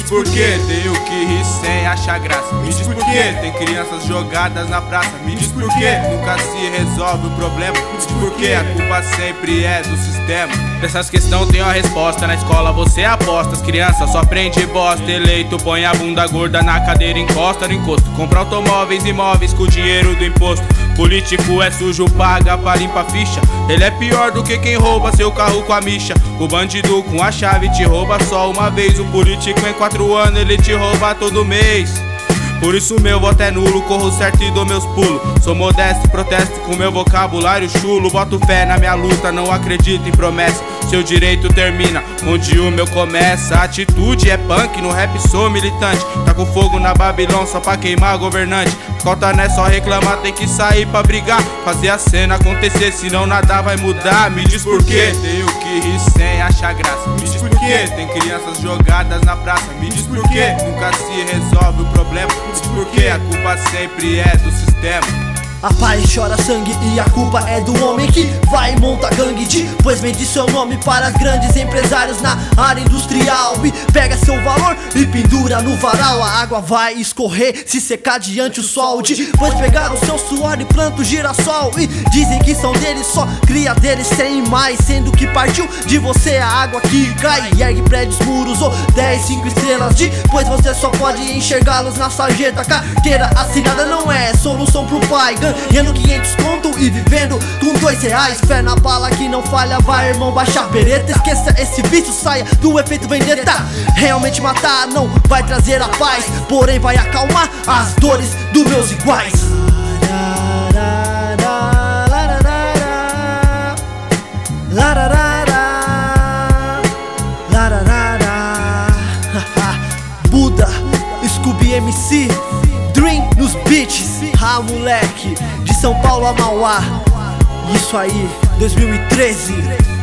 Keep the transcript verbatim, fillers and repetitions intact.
por que tenho que rir sem achar graça. Me diz por que tem crianças jogadas na praça. Me diz por que nunca se resolve o problema. Me diz por que a culpa sempre é do sistema. Essas questões tenho a resposta. Na escola você aposta, as crianças só aprende bosta. Eleito põe a bunda gorda na cadeira, encosta no encosto. Compra automóveis e imóveis com o dinheiro do imposto. Político é sujo, paga pra limpar ficha. Ele é pior do que quem rouba seu carro com a micha. O bandido com a chave te rouba só uma vez. O político em quatro anos ele te rouba todo mês. Por isso meu voto é nulo, corro certo e dou meus pulos. Sou modesto e protesto com meu vocabulário chulo. Boto fé na minha luta, não acredito em promessa. Seu direito termina onde o meu começa. A atitude é punk, no rap sou militante. Tá com fogo na Babilônia só pra queimar governante. Cota não é só reclamar, tem que sair pra brigar. Fazer a cena acontecer, senão nada vai mudar. Me diz por que tenho que rir sem achar graça. Me diz por que tem crianças jogadas na praça. Me diz por que nunca se resolve o problema. Me diz por que a culpa sempre é do sistema. A paz chora sangue e a culpa é do homem que vai e monta gangue de, pois vende seu nome para grandes empresários na área industrial. E pega seu valor e pendura no varal. A água vai escorrer, se secar diante o sol. Depois pegar o seu suor e planta o girassol. E dizem que são deles, só cria deles sem mais. Sendo que partiu de você a água que cai e ergue prédios, muros ou dez, cinco estrelas. Depois você só pode enxergá-los na sarjeta. Carteira assinada não é solução pro pai. Ganhando quinhentos conto e vivendo com dois reais. Fé na bala que não falha, vai irmão, baixa a pereta. Esqueça esse vício, saia do efeito vendetta. Realmente matar não vai trazer a paz, porém vai acalmar as dores dos meus iguais. Buda, Scooby M C, Dream nos beats. Ah, moleque, de São Paulo a Mauá. Isso aí, dois mil e treze.